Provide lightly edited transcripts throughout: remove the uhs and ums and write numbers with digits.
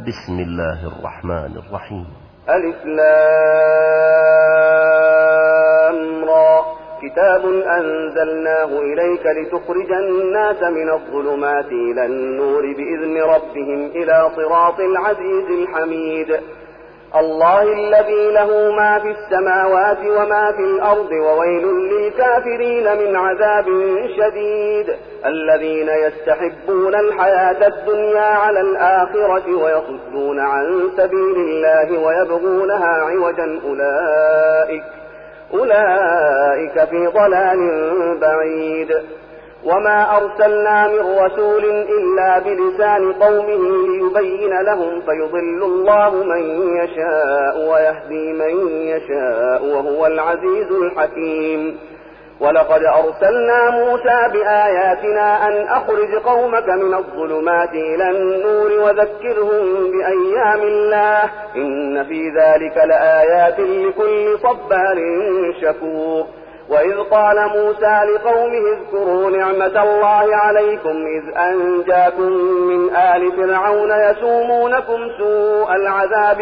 بسم الله الرحمن الرحيم. ألف لام را كتاب أنزلناه إليك لتخرج الناس من الظلمات إلى النور بإذن ربهم إلى صراط العزيز الحميد. الله الذي له ما في السماوات وما في الأرض وويل للكافرين من عذاب شديد. الذين يستحبون الحياة الدنيا على الآخرة ويصدون عن سبيل الله ويبغونها عوجا أولئك في ضلال بعيد. وما أرسلنا من رسول إلا بلسان قومه ليبين لهم فيضل الله من يشاء ويهدي من يشاء وهو العزيز الحكيم. ولقد أرسلنا موسى بآياتنا أن أخرج قومك من الظلمات إلى النور وذكرهم بأيام الله إن في ذلك لآيات لكل صبار شكور. وإذ قال موسى لقومه اذكروا نعمة الله عليكم إذ أنجاكم من آل فرعون يسومونكم سوء العذاب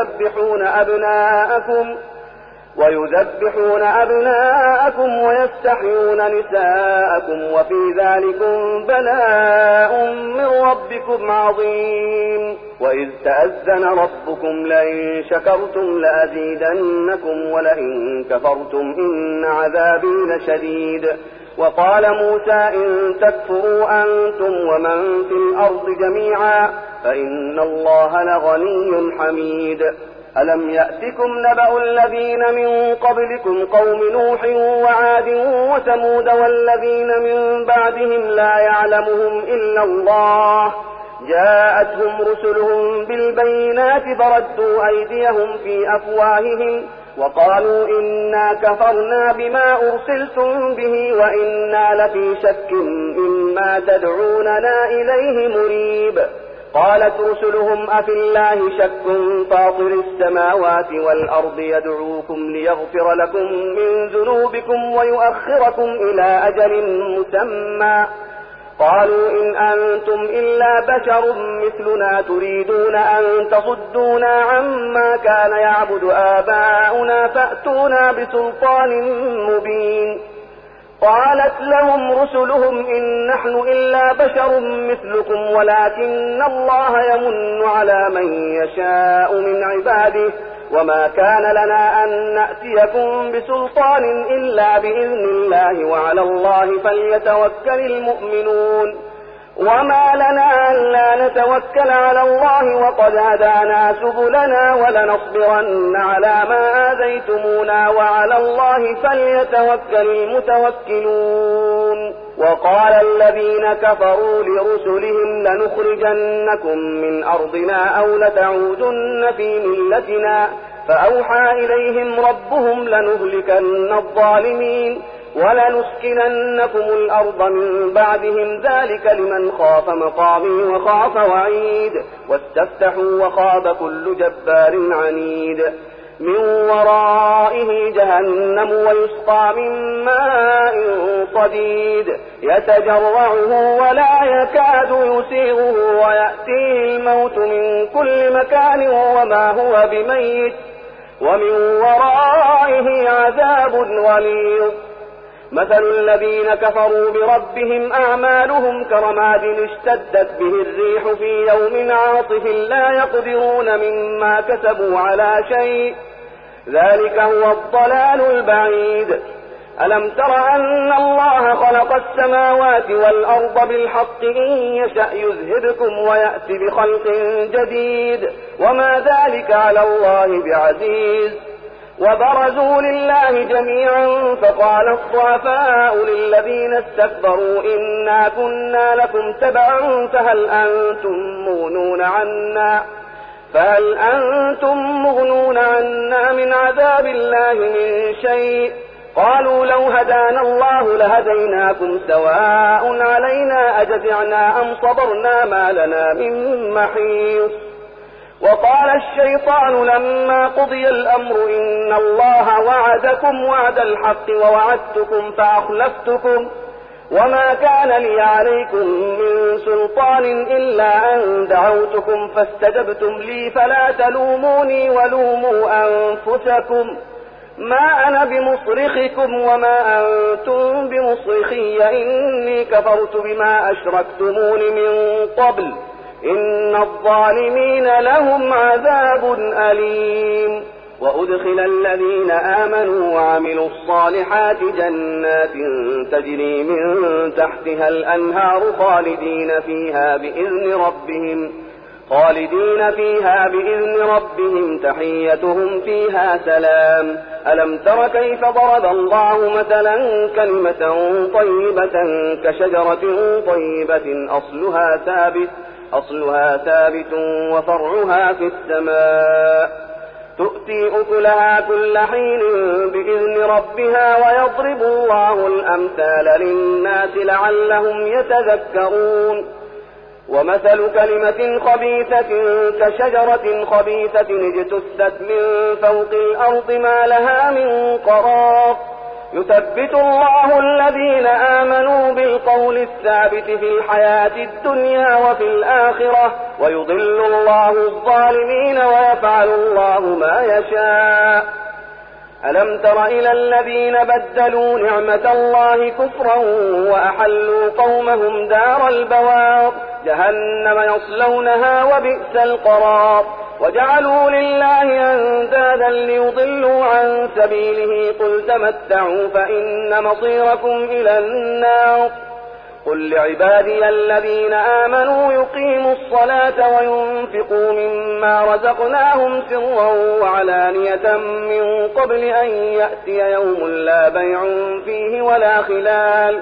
ويذبحون أبناءكم ويستحيون نساءكم وفي ذلكم بلاء من ربكم عظيم. وإذ تأذن ربكم لئن شكرتم لأزيدنكم ولئن كفرتم إن عذابي لشديد. وقال موسى إن تكفروا أنتم ومن في الأرض جميعا فإن الله لغني حميد. ألم يأتكم نبأ الذين من قبلكم قوم نوح وعاد وثمود والذين من بعدهم لا يعلمهم إلا الله جاءتهم رسلهم بالبينات فردوا أيديهم في أفواههم وقالوا إنا كفرنا بما أرسلتم به وإنا لفي شك مما تدعوننا إليه مريب. قالت رسلهم أفي الله شك فاطر السماوات والأرض يدعوكم ليغفر لكم من ذنوبكم ويؤخركم إلى أجل مسمى. قالوا إن أنتم إلا بشر مثلنا تريدون أن تصدونا عما كان يعبد آباؤنا فأتونا بسلطان مبين. قالت لهم رسلهم إن نحن إلا بشر مثلكم ولكن الله يمن على من يشاء من عباده وما كان لنا أن نأتيكم بسلطان إلا بإذن الله وعلى الله فليتوكل المؤمنون. وما لنا ألا نتوكل على الله وقد هدانا سبلنا ولنصبرن على ما آذيتمونا وعلى الله فليتوكل المتوكلون. وقال الذين كفروا لرسلهم لنخرجنكم من أرضنا أو لتعودن في ملتنا فأوحى إليهم ربهم لنهلكن الظالمين ولنسكننكم الأرض من بعدهم ذلك لمن خاف مقامي وخاف وعيد. واستفتحوا وخاب كل جبار عنيد. من ورائه جهنم ويسقى من ماء صديد يتجرعه ولا يكاد يسيغه ويأتيه الموت من كل مكان وما هو بميت ومن ورائه عذاب غليظ. مثل الذين كفروا بربهم أعمالهم كرماد اشتدت به الريح في يوم عاصف لا يقدرون مما كسبوا على شيء ذلك هو الضلال البعيد. ألم تر أن الله خلق السماوات والأرض بالحق إن يشأ يذهبكم ويأتي بخلق جديد وما ذلك على الله بعزيز. وبرزوا لله جميعا فقال الضعفاء للذين استكبروا إنا كنا لكم تبعا فهل أنتم مغنون عنا من عذاب الله من شيء. قالوا لو هدانا الله لهديناكم سواء علينا أجزعنا أم صبرنا ما لنا من محيص. وقال الشيطان لما قضي الأمر إن الله وعدكم وعد الحق ووعدتكم وما كان لي عليكم من سلطان إلا أن دعوتكم فاستجبتم لي فلا تلوموني ولوموا أنفسكم ما أنا بمصرخكم وما أنتم بمصرخي إني كفرت بما أشركتمون من قبل إن الظالمين لهم عذاب أليم. وأدخل الذين آمنوا وعملوا الصالحات جنات تجري من تحتها الأنهار خالدين فيها بإذن ربهم تحيتهم فيها سلام. ألم تر كيف ضرب الله مثلا كلمة طيبة كشجرة طيبة أصلها ثابت وفرعها في السماء تؤتي أكلها كل حين بإذن ربها ويضرب الله الأمثال للناس لعلهم يتذكرون. ومثل كلمة خبيثة كشجرة خبيثة اجتثت من فوق الأرض ما لها من قرار يثبت الله الذين آمنوا بالقول الثابت في الحياة الدنيا وفي الآخرة ويضل الله الظالمين ويفعل الله ما يشاء. ألم تر إلى الذين بدلوا نعمة الله كفرا وأحلوا قومهم دار البوار جهنم يصلونها وبئس القرار وجعلوا لله أندادا ليضلوا عن سبيله قل تمتعوا فإن مصيركم إلى النار. قل لعبادي الذين آمنوا يقيموا الصلاة وينفقوا مما رزقناهم سرا وعلانية من قبل أن يأتي يوم لا بيع فيه ولا خلال.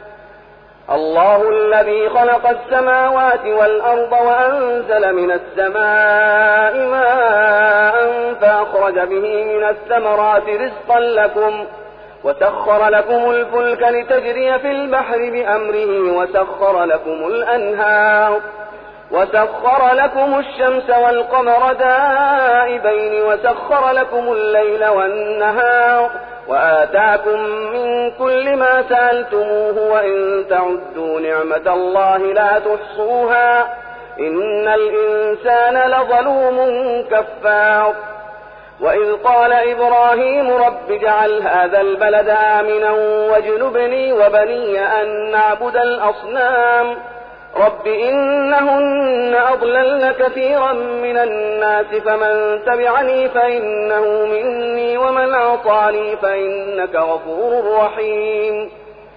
الله الذي خلق السماوات والأرض وأنزل من السماء ماء فأخرج به من الثمرات رزقا لكم وسخر لكم الفلك لتجري في البحر بأمره وسخر لكم الأنهار وسخر لكم الشمس والقمر دائبين وسخر لكم الليل والنهار وآتاكم من كل ما سألتموه وإن تعدوا نعمة الله لا تحصوها إن الإنسان لظلوم كفار. وإذ قال إبراهيم رب اجعل هذا البلد آمنا واجنبني وبني أن نعبد الأصنام رب إنهن أضللن كثيرا من الناس فمن تبعني فإنه مني ومن عصاني فإنك غفور رحيم.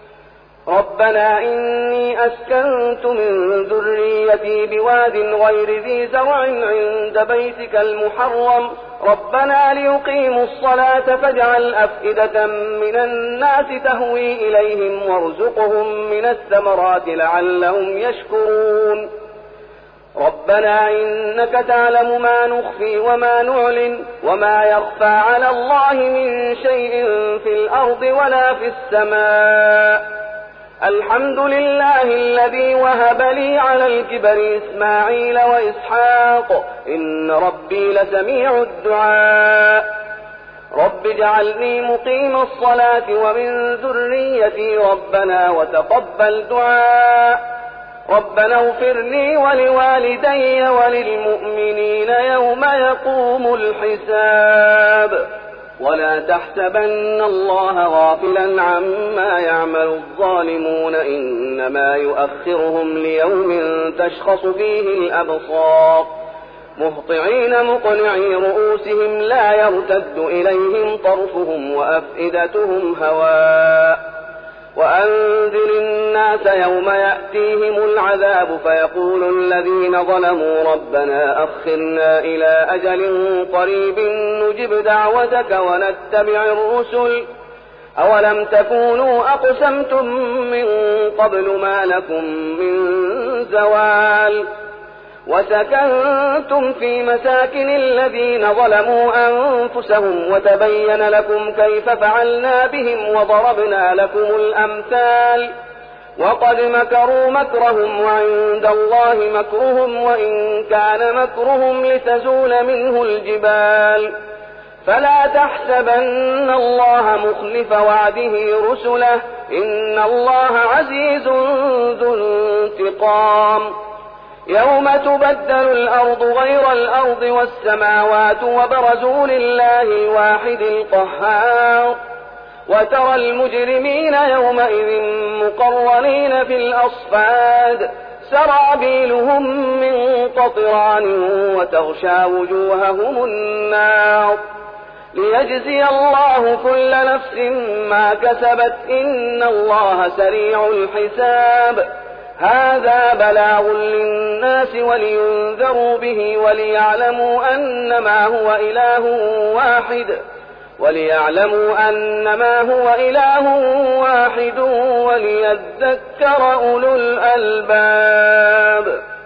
ربنا إني أسكنت من ذريتي بواد غير ذي زرع عند بيتك المحرم ربنا ليقيموا الصلاة فاجعل أفئدة من الناس تهوي إليهم وارزقهم من الثمرات لعلهم يشكرون. ربنا إنك تعلم ما نخفي وما نعلن وما يخفى على الله من شيء في الأرض ولا في السماء. الحمد لله الذي وهب لي على الكبر إسماعيل وإسحاق إن ربي لسميع الدعاء. رب اجعلني مقيم الصلاة ومن ذريتي ربنا وتقبل دعاء. ربنا اغفر لي ولوالدي وللمؤمنين يوم يقوم الحساب. ولا تحسبن الله غافلا عما يعمل الظالمون إنما يؤخرهم ليوم تشخص فيه الأبصار مهطعين مقنعي رؤوسهم لا يرتد إليهم طرفهم وأفئدتهم هواء. وأنذر الناس يوم يأتيهم العذاب فيقول الذين ظلموا ربنا أخرنا إلى أجل قريب نجب دعوتك ونتبع الرسل أولم تكونوا أقسمتم من قبل ما لكم من زوال وسكنتم في مساكن الذين ظلموا أنفسهم وتبين لكم كيف فعلنا بهم وضربنا لكم الأمثال وقد مكروا مكرهم وعند الله مكرهم وإن كان مكرهم لتزول منه الجبال فلا تحسبن الله مخلف وعده رسله إن الله عزيز ذو انتقام يوم تبدل الأرض غير الأرض والسماوات وبرزوا لله الواحد القهار وترى المجرمين يومئذ مقرنين في الأصفاد سرابيلهم من قطران وتغشى وجوههم النار ليجزي الله كل نفس ما كسبت إن الله سريع الحساب هذا بلاغ للناس ولينذروا به وليعلموا أنما هو إله واحد وليذكر أولو الألباب.